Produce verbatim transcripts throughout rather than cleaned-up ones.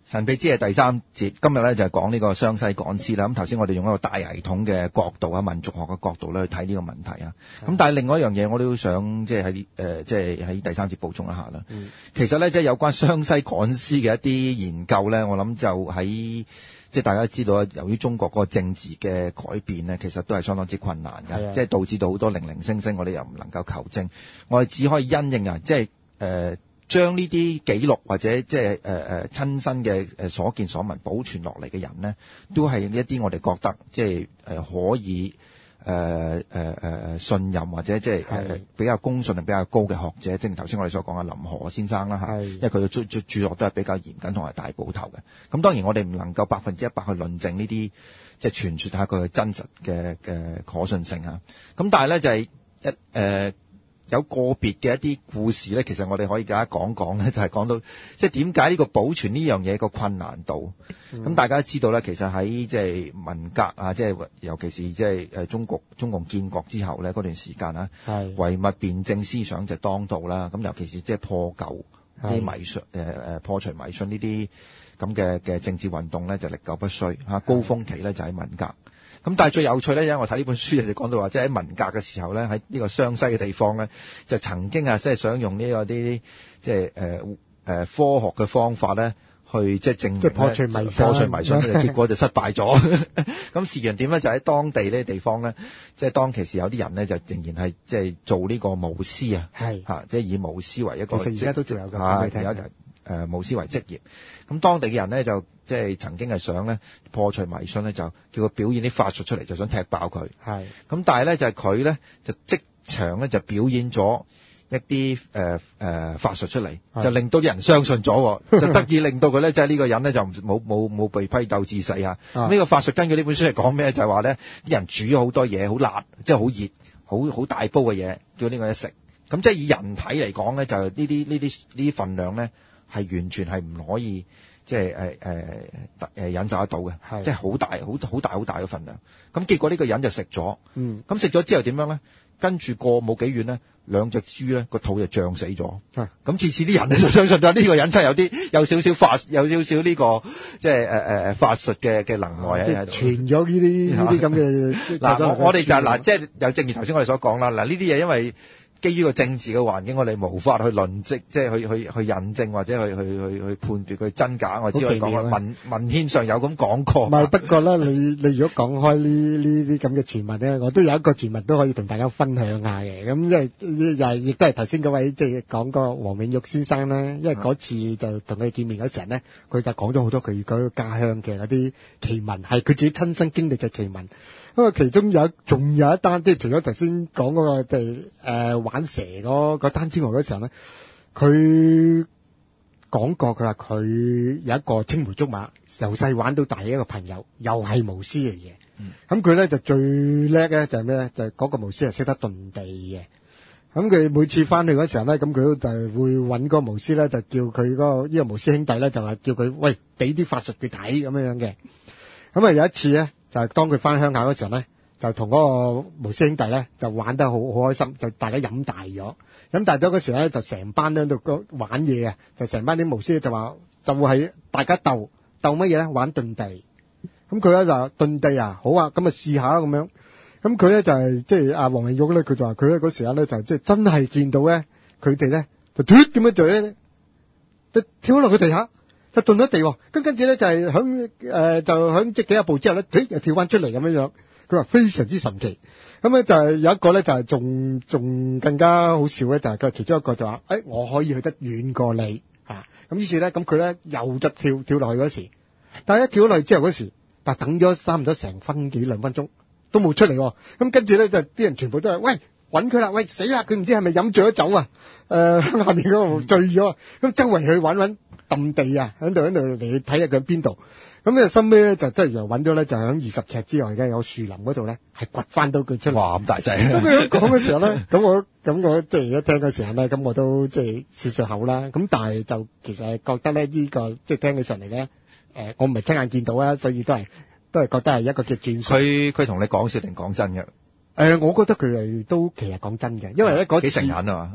神秘之夜第三節，今日咧就係講呢個湘西趕屍啦。咁頭先我哋用一個大系統嘅角度啊，民族學嘅角度咧去睇呢個問題啊。咁但係另外一樣嘢，我都想即係喺誒即係喺第三節補充一下啦。嗯、其實咧，即係有關湘西趕屍嘅一啲研究咧，我諗就喺即係大家都知道啊，由於中國嗰個政治嘅改變咧，其實都係相當之困難嘅，即係導致到好多零零星星，我哋又唔能夠求證，我哋只可以因應啊，即係誒。呃將呢啲記錄或者即係誒誒親身嘅誒所見所聞保存落嚟嘅人呢，都係一啲我哋覺得即係誒可以誒誒誒信任或者即係誒比較公信力比較高嘅學者，正如頭先我哋所講嘅林河先生啦嚇，因為佢嘅著著著作都係比較嚴謹同埋大部頭嘅。咁當然我哋唔能夠百分之一百去論證呢啲即係傳説下佢嘅真實嘅嘅可信性嚇。咁但係咧就係一誒。呃有個別嘅一啲故事咧，其實我哋可以大家講講咧，就係、是、講到即係點解呢個保存呢樣嘢個困難度。咁、嗯、大家都知道咧，其實喺即係文革啊，即係尤其是即係誒中國中共建國之後咧嗰段時間啊，唯物辯證思想就當道啦。咁尤其是即係破舊啲迷信誒誒破除迷信呢啲咁嘅嘅政治運動咧，就歷久不衰嚇。高峰期咧就喺文革。咁但係最有趣咧，因為我睇呢本書就講到話，即係喺文革嘅時候咧，喺呢個湘西嘅地方咧，就曾經啊，即係想用呢、這個啲即係誒誒科學嘅方法咧，去即係證明即係破除迷信，破除迷信，結果就失敗咗。咁事緣點咧，就喺當地呢個地方咧，即係當其時有啲人咧，就仍然係即係做呢個巫師啊，係嚇，即係以巫師為一個，其實而家都仲有㗎，係有誒、呃、巫師為職業。咁當地嘅人咧就。即係曾經係想咧破除迷信咧，就叫佢表演啲法術出嚟，就想踢爆佢。係咁，但係咧就係佢咧就即場咧就表演咗一啲誒誒法術出嚟，就令到啲人相信咗，就得以令到佢咧即係呢個人咧就冇冇冇被批鬥致死啊！呢個法術根據呢本書係講咩？就係話咧啲人煮咗好多嘢，好辣，即係好熱，好好大煲嘅嘢，叫呢個一食。咁即係以人體嚟講咧，就呢啲呢啲呢啲份量咧係完全係唔可以。即係誒誒誒忍受得到嘅，即係好大好好大好大嘅份量。咁結果呢個人就食咗，嗯，咁食咗之後點樣咧？跟住過冇幾遠咧，兩隻豬咧個肚就脹死咗。咁次次啲人咧就相信咗呢個人真係有啲有少少法有少少呢、呢個即係誒誒法術嘅嘅能耐喺度。傳咗呢啲呢啲咁嘅嗱，我我哋就嗱、是，即係又正如頭先我哋所講啦。嗱，呢啲嘢因為基於個政治嘅環境，我哋無法去論證，即係去去去印證或者去去去去判斷佢真假。我只可以講文文獻上有咁講過。唔係，不過咧，你你如果講開呢呢啲咁嘅傳聞咧，我都有一個傳聞都可以同大家分享下嘅。咁因為又係亦都係頭先嗰位即係講過黃永玉先生咧，因為嗰次就同佢見面嗰時候咧，佢就講咗好多佢嗰個家鄉嘅嗰啲奇聞，係佢自己親身經歷嘅奇聞。因為其中有仲有一單，即係除咗頭先講嗰個即係誒玩蛇嗰嗰單之外，嗰時候咧，佢講過佢話佢有一個青梅竹馬，由細玩到大嘅一個朋友，又係巫師嚟嘅。咁佢咧就最叻咧就係咩咧？就係、是、嗰個巫師係識得遁地嘅。咁佢每次翻去嗰時候咧，咁佢就係會揾嗰個巫師咧，就叫佢嗰、那個呢、這個巫師兄弟咧，就話叫佢喂俾啲法術佢睇咁樣樣嘅。咁啊有一次咧。就係當佢翻鄉下嗰時候咧，就同嗰個巫師兄弟咧就玩得好好開心，就大家飲大咗，飲大咗嗰時咧就成班喺度玩嘢啊，就成班啲巫師就話就會係大家鬥鬥乜嘢咧？玩遁地。咁佢咧就話遁地啊，好啊，咁啊試下啦咁樣。咁佢咧就係即係阿黃永玉咧，佢就話佢咧嗰時咧就即係真係見到咧，佢哋咧就脱咁樣就咧，就跳落佢地下。就遁咗地喎，咁跟住咧就係響誒就響即幾十步之後咧，誒又跳翻出嚟咁樣樣。佢話非常之神奇。咁咧就係有一個咧就係仲仲更加好笑咧，就係佢其中一個就話：誒我可以去得遠過你嚇。咁於是咧咁佢咧又就跳跳落去嗰時，但係一跳落去之後嗰時，但係等咗差唔多成分幾兩分鐘都冇出嚟喎。咁跟住咧就啲人全部都係喂揾佢啦，喂死啦！佢唔知係咪飲醉咗酒啊？誒喺下面嗰度醉咗，咁周圍去揾揾。揼地啊，喺度喺度嚟睇下佢喺邊度。咁咧收尾咧就真係又揾咗咧，就喺二十尺之外嘅有樹林嗰度咧，係掘翻到佢出嚟。哇！咁大劑。咁佢講嘅時候咧，咁我咁我即係一聽嘅時候咧，咁我都即係笑笑口啦。咁但係就其實係覺得咧呢、這個即係聽起上嚟咧，誒、呃、我唔係親眼見到啊，所以都係都係覺得係一個嘅轉述。佢佢同你講笑定講真嘅？誒、呃，我覺得佢係都其實講真嘅，因為咧嗰次幾誠懇啊嘛。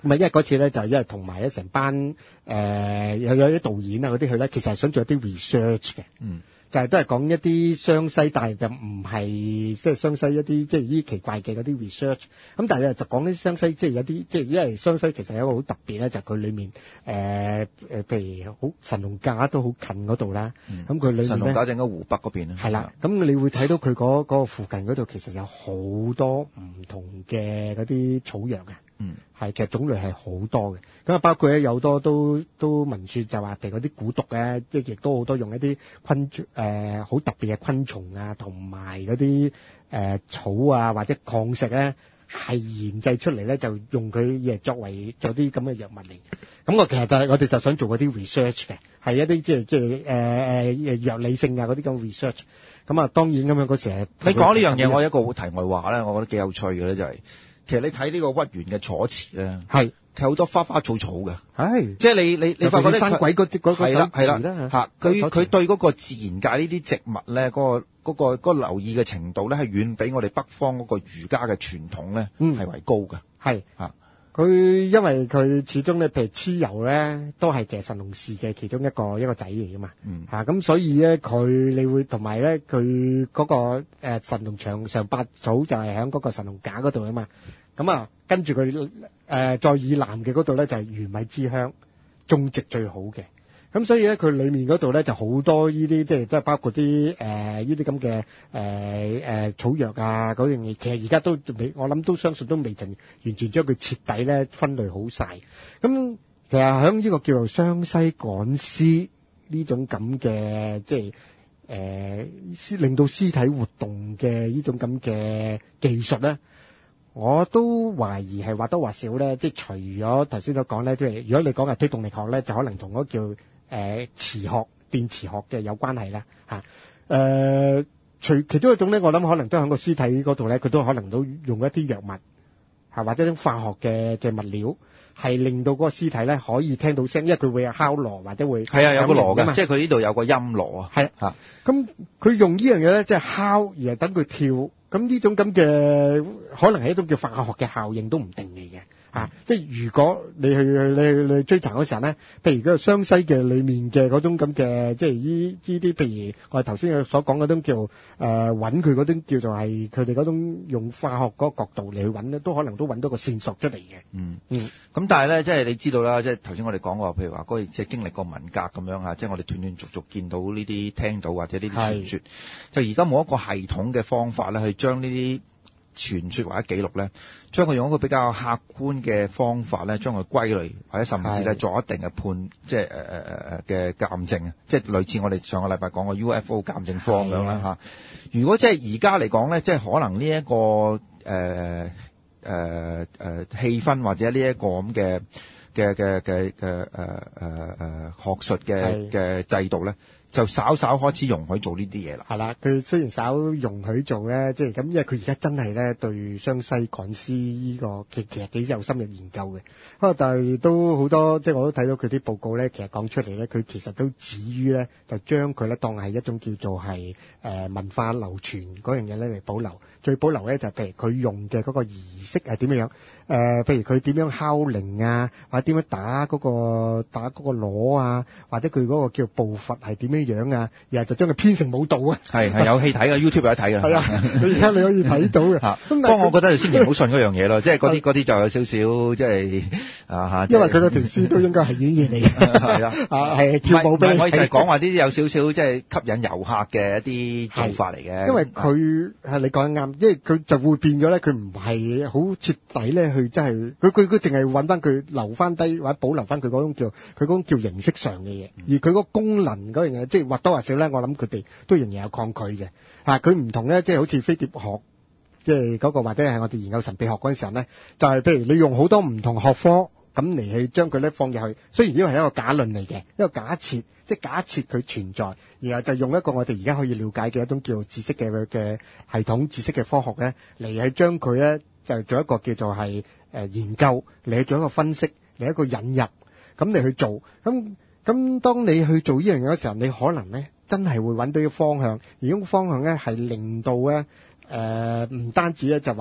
咁啊，因為嗰次咧就係因為同埋一成班誒有有啲導演啊嗰啲去咧，其實係想做一啲 research 嘅。 嗯。 就係都係講一啲湘西，但係就唔係即係湘西一啲即係呢啲奇怪嘅嗰啲 research。咁但係咧就講啲湘西，即係有啲即係因為湘西其實有一個好特別咧，就係佢裡面誒誒，譬如好神農架都好近嗰度啦。咁佢裡面咧，神農架正喺湖北嗰邊啊。 係啦，咁你會睇到佢嗰嗰個附近嗰度其實有好多唔同嘅嗰啲草藥嘅。 嗯，係其實種類係好多嘅，咁啊包括咧有好多都都聞説就話譬如嗰啲蠱毒咧，即係亦都好多用一啲昆誒好特別嘅昆蟲啊，同埋嗰啲誒草啊或者礦石咧係研製出嚟咧，就用佢嘢作為做啲咁嘅藥物嚟。咁我其實就係我哋就想做嗰啲 research 嘅，係一啲即係即係誒誒藥理性啊嗰啲咁 research。咁啊當然咁樣嗰時係你講呢樣嘢，我有一個題外話咧，我覺得幾有趣嘅咧，就係、是。其實你睇呢個屈原嘅楚辭咧，係其實好多花花草草嘅，係即係你你你發覺咧，山鬼嗰啲嗰個係啦係啦嚇，佢佢對嗰個自然界呢啲植物咧，嗰、嗰個嗰、嗰個嗰個、留意嘅程度咧，係遠比我哋北方嗰個儒家嘅傳統咧係為高嘅，係嚇。佢因為佢始終咧，譬如蚩尤咧，都係其實神農氏嘅其中一個一個仔嚟噶嘛，嗯嚇咁、啊、所以咧佢你會同埋咧佢嗰個誒、呃、神農長上八草就係喺嗰個神農架嗰度啊嘛，咁啊跟住佢誒再以南嘅嗰度咧就係、是、魚米之鄉，種植最好嘅。咁所以咧，佢裡面嗰度咧就好多呢啲，即係都係包括啲誒呢啲咁嘅誒誒草藥啊嗰樣嘢。其實而家都未，我諗都相信都未曾完全將佢徹底咧分類好晒。咁其實喺呢個叫做湘西趕屍呢種咁嘅，即係誒屍令到屍體活動嘅呢種咁嘅技術咧，我都懷疑係或多或少咧，即係除咗頭先所講咧，即係如果你講係推動力學咧，就可能同嗰個叫誒磁學、電磁學嘅有關係啦嚇。誒、呃，除其中一種咧，我諗可能都喺個屍體嗰度咧，佢都可能都用一啲藥物嚇，或者啲化學嘅嘅物料，係令到嗰個屍體咧可以聽到聲，因為佢會有敲鑼或者會係啊有個鑼嘅，即係佢呢度有個音鑼啊。係嚇，咁佢用呢樣嘢咧，即係敲而係等佢跳。咁呢種咁嘅可能係一種叫化學嘅效應都唔定嘅。啊！即係如果你去你去你去追查嗰時候咧，譬如嗰個湘西嘅裏面嘅嗰種咁嘅，即係依依啲，譬如我哋頭先所講嗰種叫誒揾佢嗰種叫做係佢哋嗰種用化學嗰個角度嚟去揾咧，都可能都揾到個線索出嚟嘅。嗯嗯。咁但係咧，即係你知道啦，即係頭先我哋講過，譬如話嗰即係經歷過文革咁樣嚇，即係我哋斷斷續續見到呢啲聽到或者呢啲傳說，就而家冇一個系統嘅方法咧，去將呢啲傳說或者記錄咧，將佢用一個比較客觀嘅方法咧，將佢歸類，或者甚至咧做一定嘅判，即係誒誒誒嘅鑑證啊，即係類似我哋上個禮拜講嘅 U F O 鑑證科咁樣啦嚇。如果即係而家嚟講咧，即係可能呢、這、一個誒誒誒氣氛或者呢一個咁嘅嘅嘅嘅嘅誒誒誒學術嘅嘅制度咧，就稍稍開始容許做呢啲嘢啦。係啦，佢雖然稍容許做咧，即係咁，因為佢而家真係咧對湘西趕屍呢個其其實幾有深入研究嘅。不過但係都好多，即係我都睇到佢啲報告咧，其實講出嚟咧，佢其實都止於咧，就將佢咧當係一種叫做係誒、呃、文化流傳嗰樣嘢咧嚟保留。最保留咧就係譬如佢用嘅嗰個儀式係點樣樣，誒、呃、譬如佢點樣敲鈴啊，或者點樣打嗰、嗰個打嗰個鑼啊，或者佢嗰個叫步伐係點樣樣啊，然後就將佢編成舞蹈啊。係係有戲睇嘅，YouTube 有得睇嘅。係啊，你而家你可以睇到嘅。嚇，不過我覺得千祈唔好信嗰樣嘢咯，即係嗰啲嗰啲就有少少即係啊嚇。因為佢個條屍都應該係演員嚟嘅。係啊，啊係跳舞俾你睇。唔係，我就係講話呢啲有少少即係吸引遊客嘅一啲做法嚟嘅。因為佢係你講得啱。因為佢就會變咗咧，佢唔係好徹底咧，去真係佢佢佢淨係揾翻佢留翻低或者保留翻佢嗰種叫佢嗰種叫形式上嘅嘢，而佢嗰個功能嗰樣嘢，即係或多或少咧，我諗佢哋都仍然有抗拒嘅。嚇，佢唔同咧，即係好似飛碟學，即係嗰個或者係我哋研究神秘學嗰陣時候咧，就係、是、譬如你用好多唔同學科。咁嚟去將佢咧放入去，雖然呢個係一個假論嚟嘅，一個假設，即係假設佢存在，然後就用一個我哋而家可以了解嘅一種叫做知識嘅嘅系統、知識嘅科學咧，嚟去將佢咧就做一個叫做係誒研究，嚟去做一個分析，嚟一個引入，咁嚟去做。咁咁當你去做呢樣嘢嘅時候，你可能咧真係會揾到一個方向，而呢個方向咧係令到咧誒唔單止咧就話。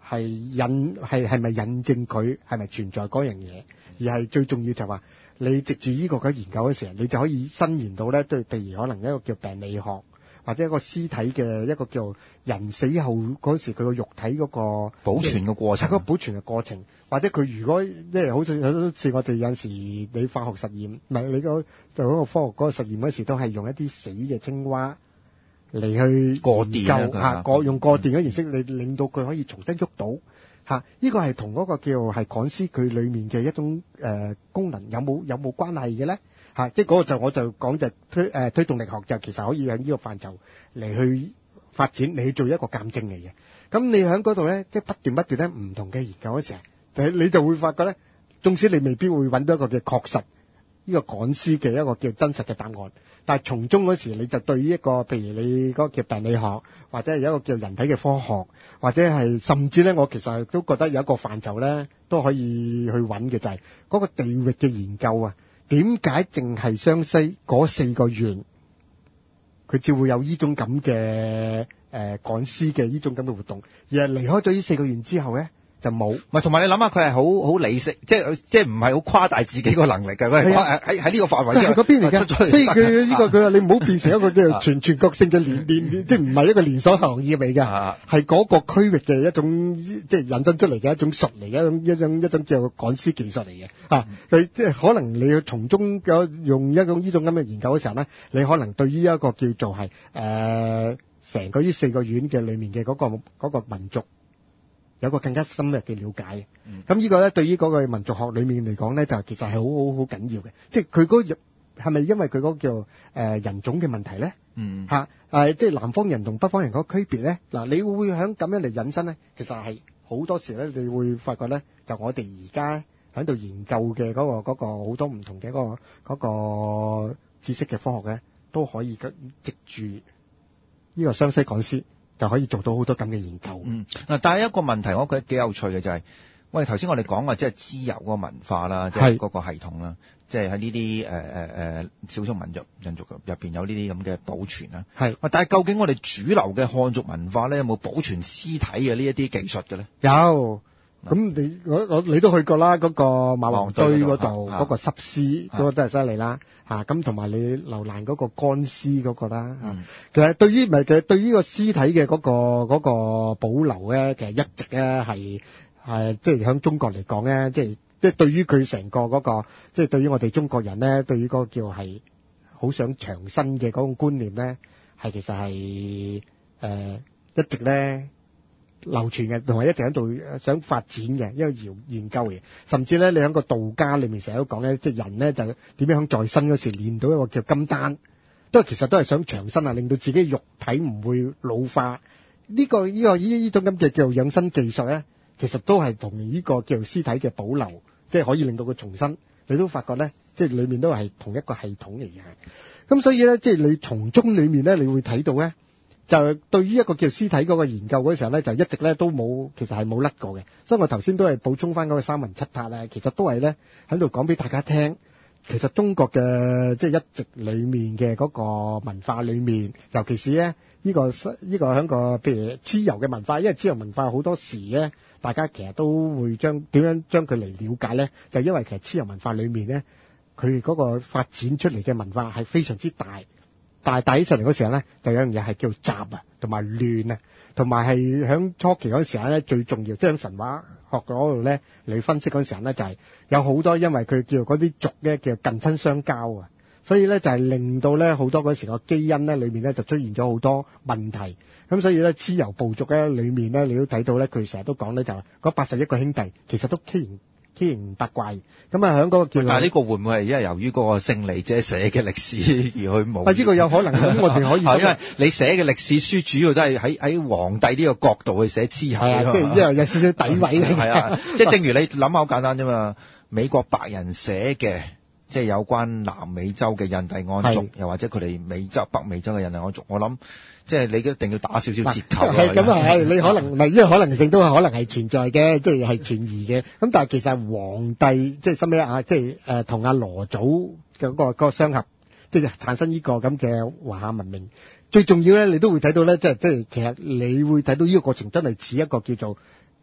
係引係係咪引證佢係咪存在嗰樣嘢，而係最重要就係話你藉住呢個嘅研究嘅時候，你就可以伸延到咧，對，譬如可能一個叫病理學，或者一個屍體嘅一個叫人死後嗰時佢個肉體嗰個保存嘅過程， 係個保存嘅過程，或者佢如果即係好似好似我哋有陣時你化學實驗，唔係你個做嗰個科學嗰個實驗嗰時，都係用一啲死嘅青蛙嚟去過電研究嚇，過用過電嘅形式，你令到佢可以重新喐到嚇。呢個係同嗰個叫係趕屍佢裡面嘅一種誒、呃、功能有冇有冇關係嘅咧嚇？即係嗰個就我就講就推誒、呃、推動力學就其實可以喺呢個範疇嚟去發展，你去做一個鑑證嚟嘅。咁你喺嗰度咧，即係不斷不斷咧唔同嘅研究嗰時候，你就會發覺咧，縱使你未必會揾到一個嘅確實呢個趕屍嘅一個叫真實嘅答案，但係從中嗰時你就對於一個譬如你嗰個叫病理學，或者係有一個叫人體嘅科學，或者係甚至咧，我其實都覺得有一個範疇咧都可以去揾嘅，就係嗰個地域嘅研究啊。點解淨係湘西嗰四個縣佢只會有呢種咁嘅誒趕屍嘅呢種咁嘅活動，而係離開咗呢四個縣之後咧就冇。 唔係，同埋你諗下，佢係好好理性，即係即係唔係好誇大自己個能力嘅，佢係喺喺呢個範圍之內。 係嗰邊嚟嘅，所以佢呢個佢話你唔好變成一個叫全全國性嘅連連，即係唔係一個連鎖行業嚟嘅，係嗰個區域嘅一種即係引申出嚟嘅一種術嚟嘅，一種一種一種叫趕屍技術嚟嘅。啊，佢即係可能你要從中有用一種呢種咁嘅研究嘅時候咧，你可能對於一個叫做係誒成個呢四個縣嘅裡面嘅嗰個嗰個民族有個更加深入嘅了解。咁、嗯、呢個咧對於嗰個民族學裏面嚟講咧，就其實係好好好緊要嘅。即係佢嗰係咪因為佢嗰個叫誒、呃、人種嘅問題咧？嗯，嚇誒、呃，即係南方人同北方人嗰個區別咧。嗱，你會響咁樣嚟引申咧，其實係好多時咧，你會發覺咧，就我哋而家喺度研究嘅嗰、嗰個嗰、嗰個好多唔同嘅嗰、嗰個嗰個知識嘅科學咧，都可以藉住呢個湘西趕屍就可以做到好多咁嘅研究。 嗯，嗱，但係一個問題，我覺得幾有趣嘅就係、是，喂，頭先我哋講話即係脂油嗰個文化啦，即係嗰個系統啦，即係喺呢啲誒誒誒少數民族民族入邊有呢啲咁嘅保存啦。係，但係究竟我哋主流嘅漢族文化咧，有冇保存屍體嘅呢一啲技術嘅咧？ 有。咁你我我你都去過啦，嗰、那個馬王堆嗰度嗰個濕屍嗰個真係犀利啦嚇，咁同埋你樓蘭嗰個乾屍嗰個啦嚇、嗯。其實對於咪其實對於個屍體嘅嗰、那個嗰、那個保留咧，其實一直咧係係即係喺中國嚟講咧，即係即係對於佢成個嗰、那個即係、就是、對於我哋中國人咧，對於嗰個叫係好想長生嘅嗰種觀念咧，係其實係誒、呃、一直咧流傳嘅，同埋一直喺度想發展嘅一個研研究嘅，甚至咧你喺個道家裏面成日都講咧，即係人咧就點樣喺在生嗰時練到一個叫金丹，都係其實都係想長生啊，令到自己肉體唔會老化。呢個呢個呢呢種咁嘅叫做養生技術咧，其實都係同呢個叫做屍體嘅保留，即係可以令到佢重生。你都發覺咧，即係裏面都係同一個系統嚟嘅。咁所以咧，即係你從中裏面咧，你會睇到咧。就對於一個叫屍體嗰個研究嗰時候咧，就一直咧都冇，其實係冇甩過嘅。所以我頭先都係補充翻嗰個三魂七魄咧，其實都係咧喺度講俾大家聽。其實中國嘅即係一直裏面嘅嗰個文化裏面，尤其是咧呢個呢個喺個譬如蚩尤嘅文化，因為蚩尤文化好多時咧，大家其實都會將點樣將佢嚟了解咧，就因為其實蚩尤文化裏面咧，佢嗰個發展出嚟嘅文化係非常之大。但係帶起上嚟嗰時候咧，就有樣嘢係叫雜啊，同埋亂啊，同埋係喺初期嗰時候咧，最重要即係喺神話學嗰度咧嚟分析嗰時候咧，就係、是、有好多因為佢叫嗰啲族咧叫近親相交啊，所以咧就係令到咧好多嗰時個基因咧裏面咧就出現咗好多問題。咁所以咧蚩尤部族咧裏面咧，你都睇到咧，佢成日都講咧就係嗰八十一個兄弟其實都畸形畸形八怪，咁啊喺嗰個叫， 但係呢個會唔會係因為由於嗰個勝利者寫嘅歷史而去冇？ 啊，呢個有可能，咁我哋可以因為你寫嘅歷史書主要都係喺喺皇帝呢個角度去寫蚩尤， 係啊，即係因為有少少詆毀嘅， 係啊，即係正如你諗下好簡單啫嘛，美國白人寫嘅。即係有關南美洲嘅印第安族，又或者佢哋美洲、北美洲嘅印第安族，我諗即係你一定要打少少折扣。 係咁啊，係你可能唔係，因為可能性都係可能係存在嘅，即係係存疑嘅。咁但係其實皇帝即係收尾啊，即係誒同阿羅祖嘅嗰個嗰個相合，即係產生呢個咁嘅華夏文明。最重要咧，你都會睇到咧，即係即係其實你會睇到呢個過程真係似一個叫做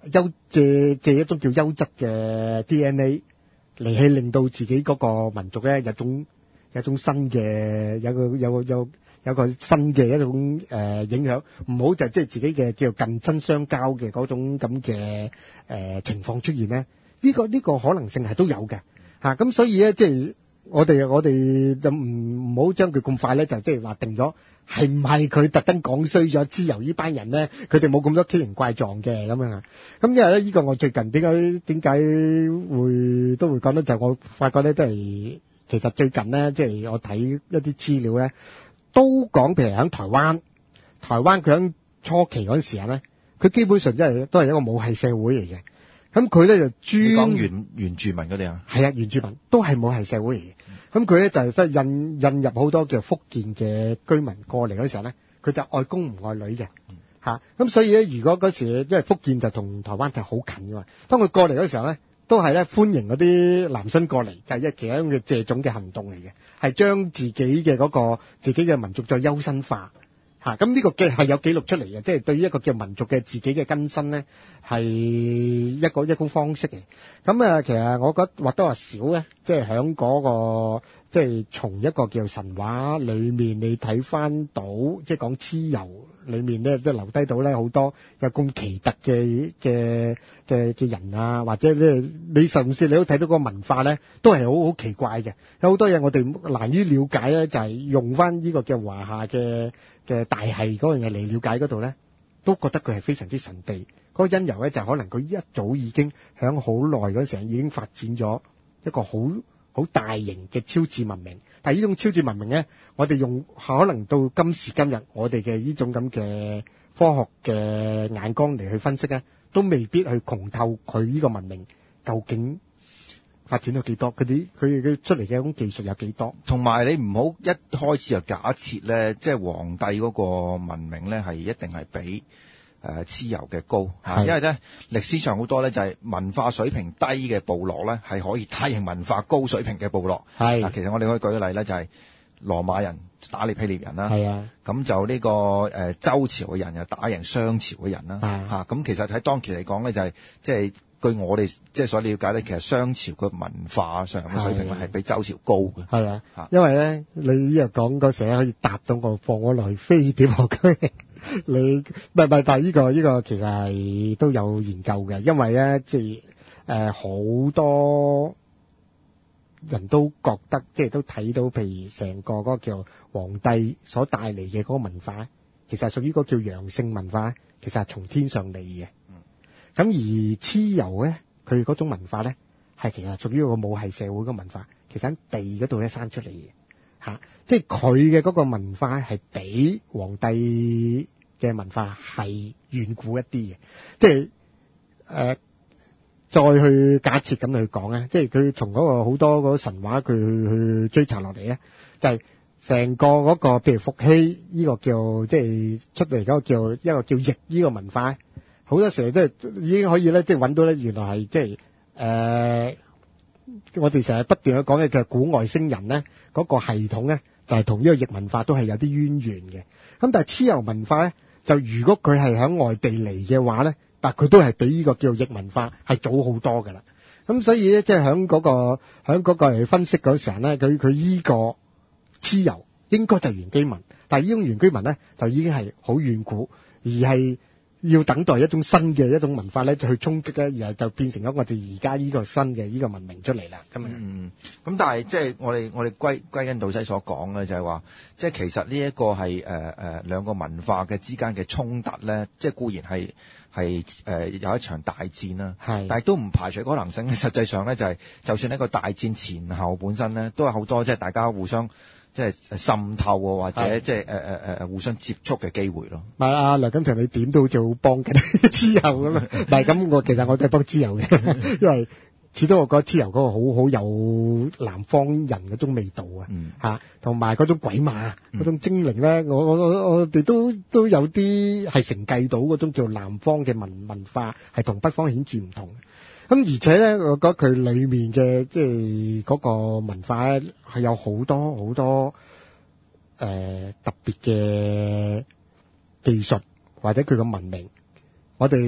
優借借一種叫優質嘅 D N A 嚟去令到自己嗰個民族咧有種有種新嘅有個有個有有個新嘅一種誒、呃、影響，唔好就即係自己嘅叫做近親相交嘅嗰種咁嘅誒情況出現咧。呢、這個呢、這個可能性係都有嘅嚇，咁、啊、所以咧即係我哋我哋就唔唔好將佢咁快咧就即係話定咗係唔係佢特登講衰咗蚩尤呢班人咧，佢哋冇咁多奇形怪狀嘅咁樣。咁因為咧呢個我最近點解點解會都會講咧，就我發覺咧都係其實最近咧即係我睇一啲資料咧都講，譬如喺台灣，台灣佢喺初期嗰陣時候咧，佢基本上真係都係一個母系社會嚟嘅。咁佢咧就專講原原住民嗰啲啊， 係啊，原住民都係母系社會嚟嘅。咁佢咧就係即係引引入好多叫福建嘅居民過嚟嗰時候咧，佢就愛公唔愛女嘅嚇。咁、嗯啊、所以咧，如果嗰時即係福建就同台灣就好近噶嘛，當佢過嚟嗰時候咧，都係咧歡迎嗰啲男生過嚟，就係、是、一其他嘅借種嘅行動嚟嘅，係將自己嘅嗰、那個自己嘅民族再優生化。嚇，咁呢個嘅係有記錄出嚟嘅，即係對於一個叫民族嘅自己嘅更新咧，係一個一種方式嚟。咁啊，其實我覺得或多或少咧，即係喺嗰個即係從一個叫神話裡面，你睇翻到即係講蚩尤裡面咧，都留低到咧好多有咁奇特嘅嘅嘅嘅人啊，或者咧你甚至你都睇到個文化咧，都係好好奇怪嘅。有好多嘢我哋難於了解咧，就係用翻呢個叫華夏嘅嘅大系嗰樣嘢嚟了解嗰度咧，都覺得佢係非常之神秘。嗰、那個因由咧就可能佢一早已經響好耐嗰陣時已經發展咗一個好好大型嘅超智文明。但係呢種超智文明咧，我哋用可能到今時今日，我哋嘅呢種咁嘅科學嘅眼光嚟去分析咧，都未必去窮透佢呢個文明究竟發展到幾多，佢啲佢佢出嚟嘅一種技術有幾多。 同埋你唔好一開始就假設咧，即係皇帝嗰個文明咧係一定係比誒蚩尤嘅高嚇，因為咧歷史上好多咧就係文化水平低嘅部落咧係可以打贏文化高水平嘅部落。係嗱，其實我哋可以舉個例咧，就係羅馬人打獵希臘人啦。係啊，咁就呢個誒周朝嘅人又打贏商朝嘅人啦。嚇，咁其實喺當期嚟講咧就係即係。據我哋即係所了解咧，其實商朝嘅文化上嘅水平係比周朝高嘅。係啊，因為咧你呢日講嗰時咧可以答到我放我落去飛碟學區，你唔係唔係，但係呢個呢個其實係都有研究嘅，因為咧即係誒好多人都覺得即係都睇到，譬如成個嗰個叫皇帝所帶嚟嘅嗰個文化，其實係屬於嗰個叫陽性文化，其實係從天上嚟嘅。咁而蚩尤咧，佢嗰種文化咧，係其實屬於一個母系社會嘅文化，其實喺地嗰度咧生出嚟嘅嚇，即係佢嘅嗰個文化係比皇帝嘅文化係遠古一啲嘅，即係誒、呃、再去假設咁去講咧，即係佢從嗰個好多嗰個神話佢去去追查落嚟咧，就係、是、成個嗰、那個譬如伏羲呢個叫即係出嚟嗰個叫一個叫羿呢個文化。好多時候即係已經可以咧，即係揾到咧，原來係即係誒，我哋成日不斷去講嘅嘅古外星人咧，嗰、那個系統咧就係同呢個羿文化都係有啲淵源嘅。咁但係蚩尤文化咧，就如果佢係喺外地嚟嘅話咧，但佢都係比呢個叫羿文化係早好多噶啦。咁所以咧，即係喺嗰個喺嗰個嚟分析嗰時候咧，佢佢依個蚩尤應該就係原居民，但係呢種原居民咧就已經係好遠古，而係要等待一種新嘅一種文化咧，就去衝擊咧，然後就變成咗我哋而家呢個新嘅呢個文明出嚟啦。咁樣嗯， 咁但係即係我哋我哋歸歸根到底所講嘅就係話，即係其實呢一個係誒誒兩個文化嘅之間嘅衝突咧，即係固然係係誒有一場大戰啦，係，但係都唔排除可能性。實際上咧就係、是，就算一個大戰前後本身咧，都有好多即係大家互相。即係滲透或者即係誒誒誒互相接觸嘅機會咯。唔係啊，梁錦祥你點都好似好幫緊蚩尤咁啊！唔係咁，我其實我都係幫蚩尤嘅，因為始終我覺得蚩尤嗰個好好有南方人嗰種味道啊，嚇、嗯，同埋嗰種鬼馬嗰、嗯、種精靈咧，我我我我哋都都有啲係承繼到嗰種叫南方嘅文文化，係同北方顯著唔同。咁而且咧，我覺得佢裏面嘅即係嗰個文化咧，係有好多好多誒、呃、特別嘅技術或者佢個文明，我哋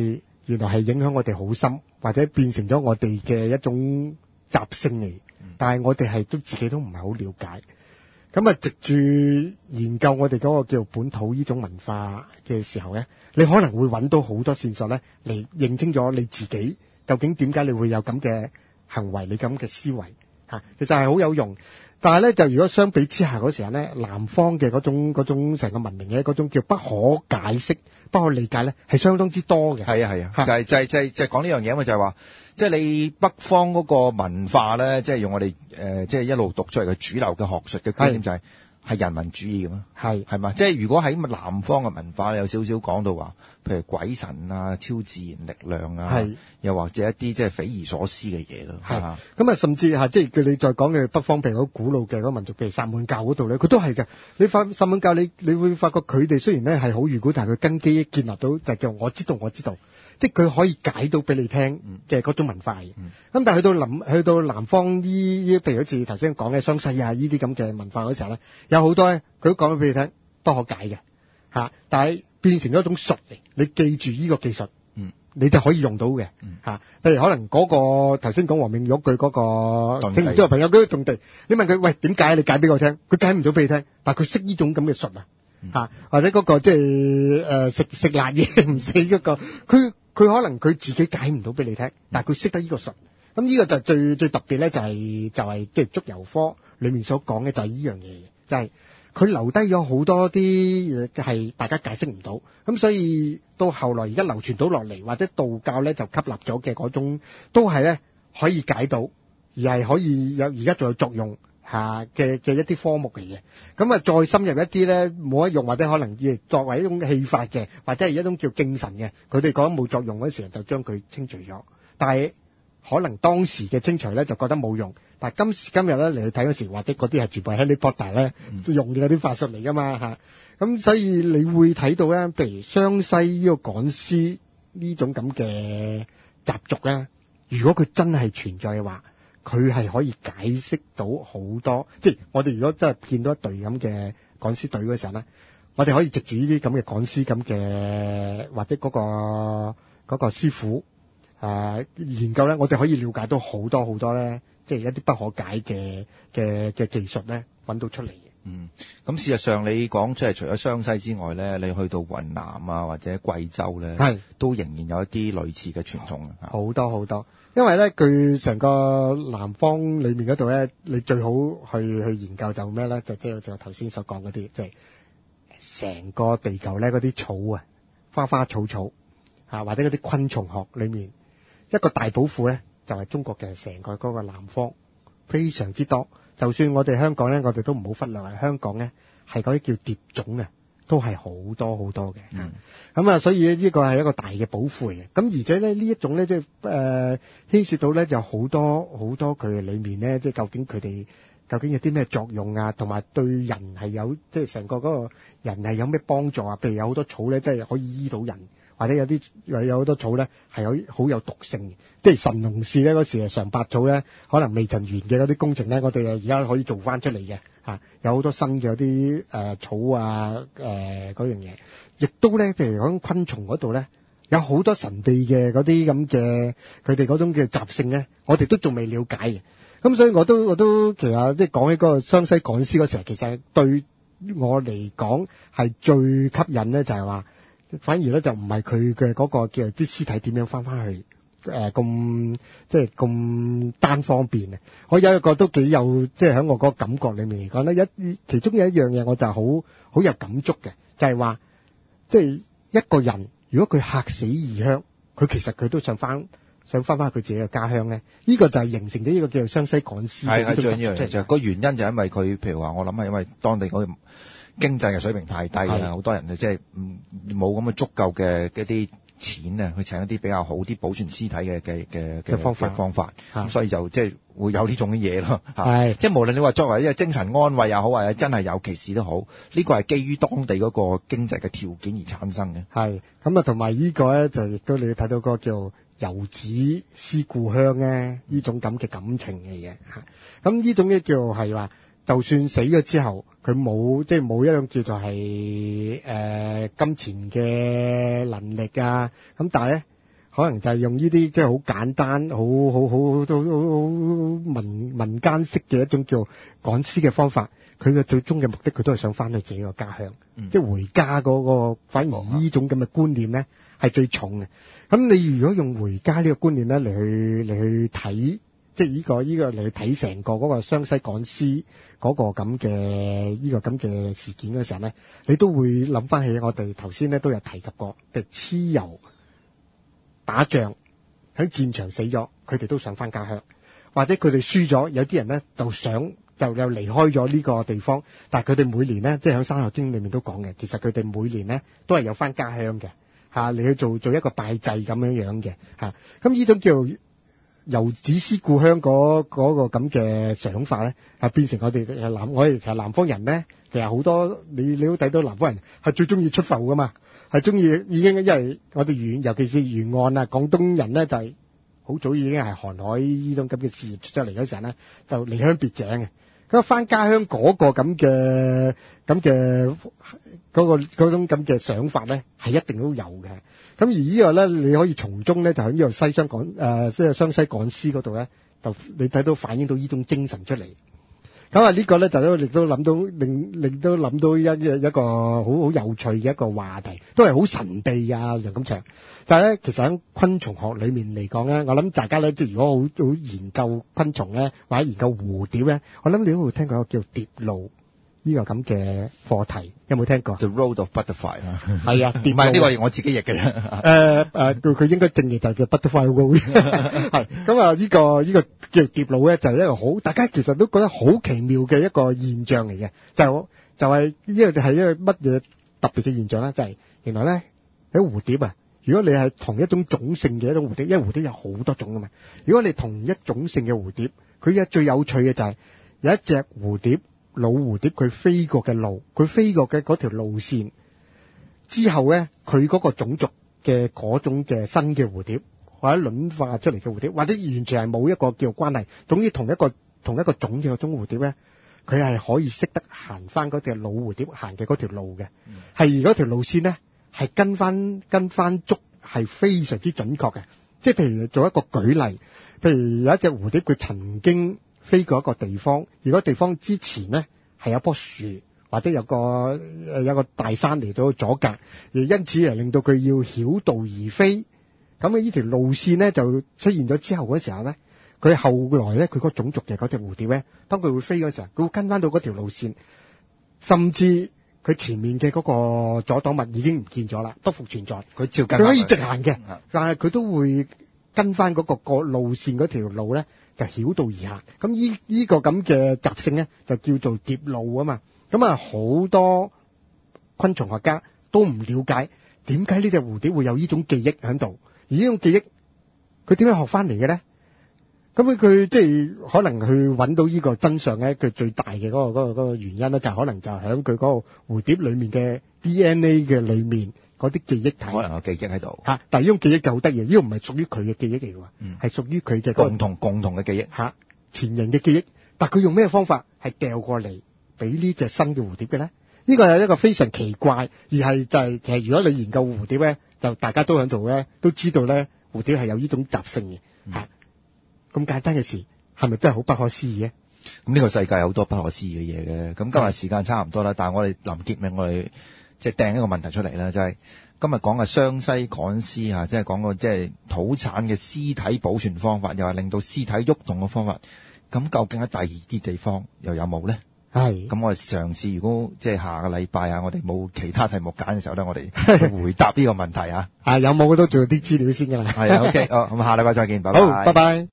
原來係影響我哋好深，或者變成咗我哋嘅一種習性嚟。但係我哋係都自己都唔係好了解。咁啊，藉住研究我哋嗰個叫本土呢種文化嘅時候咧，你可能會揾到好多線索咧，嚟認清咗你自己究竟點解你會有咁嘅行為，你咁嘅思維嚇，其實係好有用。但係咧，就如果相比之下嗰時候咧，南方嘅嗰種嗰種成個文明嘅嗰種叫不可解釋、不可理解咧，係相當之多嘅。 係啊係啊，就係就係就係就係講呢樣嘢啊嘛，就係話，即係你北方嗰個文化咧，即係用我哋誒即係一路讀出嚟嘅主流嘅學術嘅觀點就係係人民主義咁嘛，係係嘛？即係如果喺南方嘅文化有少少講到話，譬如鬼神啊、超自然力量啊，又或者一啲即係匪夷所思嘅嘢咯。係咁啊，甚至嚇即係佢你再講嘅北方譬如嗰古老嘅嗰個民族，譬如薩滿教嗰度咧，佢都係嘅。你發薩滿教，你你會發覺佢哋雖然咧係好遠古，但係佢根基建立到就係叫我知道我知道。即係佢可以解到俾你聽嘅嗰種文化嘅，咁、嗯、但係去到南去到南方呢，譬如好似頭先講嘅湘西啊呢啲咁嘅文化嗰時候咧，有好多咧佢都講咗俾你聽不可解嘅嚇，但係變成咗一種術嚟，你記住呢個技術，嗯，你就可以用到嘅嚇、嗯。譬如可能嗰、嗰個頭先講黃明玉佢嗰個聽完之後朋友嗰啲種地，你問佢喂點解，你解俾我聽，佢解唔到俾你聽，但係佢識呢種咁嘅術啊嚇，或者嗰個即係誒食食辣嘢唔死嗰個，佢。佢可能佢自己解唔到俾你聽，但係佢識得呢個術。咁呢個就最最特別咧，就係就係即係足油科裏面所講嘅就係呢樣嘢，就係佢留低咗好多啲嘢係大家解釋唔到。咁所以到後來而家流傳到落嚟，或者道教咧就吸納咗嘅嗰種，都係咧可以解到，而係可以有而家仲有作用嚇嘅嘅一啲科目嚟嘅。咁啊再深入一啲咧冇得用，或者可能亦作為一種氣法嘅，或者係一種叫敬神嘅，佢哋講冇作用嗰時候就將佢清除咗。但係可能當時嘅清除咧就覺得冇用，但係今時今日咧嚟去睇嗰時，或者嗰啲係全部係 Harry Potter 咧用嘅嗰啲法術嚟噶嘛嚇。咁所以你會睇到咧，譬如湘西呢個趕屍呢種咁嘅習俗咧，如果佢真係存在嘅話，佢係可以解釋到好多，即係我哋如果真係見到一隊咁嘅趕屍隊嗰時候咧，我哋可以藉住呢啲咁嘅趕屍咁嘅，或者嗰、嗰個嗰、嗰個師傅啊、呃、研究咧，我哋可以了解到好多好多咧，即係一啲不可解嘅嘅嘅技術咧，揾到出嚟嘅。嗯，咁事實上你講即係除咗湘西之外咧，你去到雲南啊或者貴州咧，係都仍然有一啲類似嘅傳統啊，好多好多。因為咧，佢成個南方裏面嗰度咧，你最好去去研究就咩咧？就即係就頭先所講嗰啲，即係成個地球咧嗰啲草啊，花花草草啊，或者嗰啲昆蟲學裏面一個大寶庫咧，就係、是、中國嘅成個嗰個南方非常之多。就算我哋香港咧，我哋都唔好忽略，香港咧係嗰啲叫蝶種啊，都係好多好多嘅。嗯，咁啊，所以呢個係一個大嘅寶庫嚟嘅。咁而且咧呢一種咧，即係誒牽涉到咧，就好多好多佢裏面咧，即係究竟佢哋究竟有啲咩作用啊，同埋對人係有即係成個嗰個人係有咩幫助啊？譬如有好多草咧，即係可以醫到人。或者有啲有好多草咧係有好有毒性嘅，即係神農氏咧嗰時係嘗百草咧，可能未曾完嘅嗰啲工程咧，我哋而家可以做翻出嚟嘅嚇，有好多新嘅嗰啲誒草啊誒嗰樣嘢，亦都咧譬如講昆蟲嗰度咧，有好多神秘嘅嗰啲咁嘅佢哋嗰種嘅習性咧，我哋都仲未了解嘅。咁所以我都我都其實即係講起嗰個湘西趕屍嗰時候，其實對我嚟講係最吸引咧，就係話。反而咧就唔係佢嘅嗰個叫啲屍體點樣翻翻去誒咁即係咁單方面啊！我有一個都幾有即係喺我嗰個感覺裏面嚟講咧，一其中有一樣嘢我就好好有感觸嘅，就係話即係一個人如果佢客死異鄉，佢其實佢都想翻想翻翻佢自己嘅家鄉咧。呢個就係形成咗呢個叫做湘西趕屍。係係，仲有一樣嘢就係個原因就係因為佢譬如話我諗係因為當地嗰個經濟嘅水平太低啊，好多人就即係唔冇咁嘅足夠嘅一啲錢啊，去請一啲比較好啲保存屍體嘅嘅嘅嘅方法方法，咁所以就即係會有呢種嘅嘢咯。係，即係無論你話作為一個精神安慰又好，或者真係有歧視都好，呢個係基於當地嗰個經濟嘅條件而產生嘅。係，咁啊同埋呢個咧就亦都你睇到個叫遊子思故鄉咧，呢種咁嘅感情嘅嘢嚇。咁呢種咧叫係話。就算死咗之後，佢冇即係冇一種叫做係誒、呃、金錢嘅能力啊，咁但係咧可能就係用呢啲即係好簡單、好好好都好民民間式嘅一種叫趕屍嘅方法。佢嘅最終嘅目的，佢都係想翻去自己個家鄉， 嗯、 即係回家嗰、那個。反而呢種咁嘅觀念咧係最重嘅。咁你如果用回家呢個觀念咧嚟去嚟去睇，即係呢個呢、這個嚟去睇成個嗰個湘西趕屍嗰個咁嘅呢個咁嘅事件嘅時候咧，你都會諗翻起我哋頭先咧都有提及過，譬如蚩尤打仗喺戰場死咗，佢哋都想翻家鄉，或者佢哋輸咗，有啲人咧就想就又離開咗呢個地方，但係佢哋每年咧，即係喺《山海經》裏面都講嘅，其實佢哋每年咧都係有翻家鄉嘅嚇，你去做做一個大祭咁樣樣嘅嚇。咁呢種叫遊子思故鄉嗰嗰個咁嘅想法咧，係變成我哋誒南我哋其實南方人咧，其實好多你你都睇到南方人係最中意出埠噶嘛，係中意已經因為我哋沿尤其是沿岸啊，廣東人咧就係、是、好早已經係航海呢種咁嘅事業出咗嚟嗰時候咧，就離鄉別井嘅。咁翻家鄉嗰個咁嘅咁嘅嗰個嗰種咁嘅想法咧，係一定都有嘅。咁而呢個咧，你可以從中咧就喺呢個西湘趕誒即係湘西趕屍嗰度咧，就你睇到反映到呢種精神出嚟。咁啊呢個咧就都亦都諗到令令都諗到一一一個好好有趣嘅一個話題，都係好神秘啊梁錦祥。但係咧，其實喺昆蟲學裏面嚟講咧，我諗大家咧即係如果好好研究昆蟲咧，或者研究蝴蝶咧，我諗你都會聽過一個叫蝶路呢個咁嘅課題，有冇聽過 ？The Road of Butterfly 啊， 係啊，蝶路唔係呢個係我自己譯嘅。 誒誒，佢佢應該正譯就係叫 Butterfly Road。係咁啊，呢個呢個叫蝶路咧，就係一個好大家其實都覺得好奇妙嘅一個現象嚟嘅，就就係呢個係一個乜嘢特別嘅現象咧？就係原來咧喺蝴蝶啊。如果你係同一種種性嘅一種蝴蝶，因為蝴蝶有好多種㗎嘛。如果你同一種性嘅蝴蝶，佢嘅最有趣嘅就係有一隻蝴蝶，老蝴蝶佢飛過嘅路，佢飛過嘅嗰條路線之後咧，佢嗰個種族嘅嗰種嘅新嘅蝴蝶，或者卵化出嚟嘅蝴蝶，或者完全係冇一個叫關係，總之同一個同一個種嘅嗰種蝴蝶咧，佢係可以識得行翻嗰隻老蝴蝶行嘅嗰條路嘅，係而嗰條路線咧。係跟翻跟翻足係非常之準確嘅，即係譬如做一個舉例，譬如有一隻蝴蝶佢曾經飛過一個地方，如果地方之前咧係有棵樹或者有個誒有個大山嚟到阻隔，而因此嚟令到佢要繞道而飛，咁啊呢條路線咧就出現咗之後嗰時候咧，佢後來咧佢個種族嘅嗰隻蝴蝶咧，當佢會飛嗰時候，佢會跟翻到嗰條路線，甚至。佢前面嘅嗰個阻擋物已經唔見咗啦，不復存在。佢照跟，佢可以直行嘅，但係佢都會跟翻嗰個個路線嗰條路咧，就繞道而行。咁依依個咁嘅習性咧，就叫做蝶路啊嘛。咁啊，好多昆蟲學家都唔了解點解呢隻蝴蝶會有呢種記憶喺度，而呢種記憶佢點樣學翻嚟嘅咧？咁佢佢即係可能去揾到呢個真相咧，佢最大嘅嗰個嗰個嗰個原因咧，就可能就喺佢嗰個蝴蝶裏面嘅 D N A 嘅裏面嗰啲記憶體， 可能有記憶喺度嚇。但係呢種記憶就好得意，呢個唔係屬於佢嘅記憶嚟㗎， 嗯， 係屬於佢嘅共同共同嘅記憶嚇，前人嘅記憶。但係佢用咩方法係掉過嚟俾呢隻新嘅蝴蝶嘅咧？呢個係一個非常奇怪，而係就係其實如果你研究蝴蝶咧，就大家都喺度咧，都知道咧蝴蝶係有呢種習性嘅嚇。咁簡單嘅事，係咪真係好不可思議咧？ 咁呢個世界有好多不可思議嘅嘢嘅。咁今日時間差唔多啦，但係我哋臨結尾，我哋即係掟一個問題出嚟啦，就係、是、今日講嘅湘西趕屍嚇，即係講個即係土產嘅屍體保存方法，又係令到屍體喐動嘅方法。咁究竟喺第二啲地方又有冇咧？係。咁我哋嘗試，如果即係下個禮拜啊，我哋冇其他題目揀嘅時候咧，我哋去回答呢個問題啊。 啊，有冇都做啲資料先㗎啦。 係啊，OK，哦，咁下禮拜再見，拜拜。 好，拜拜。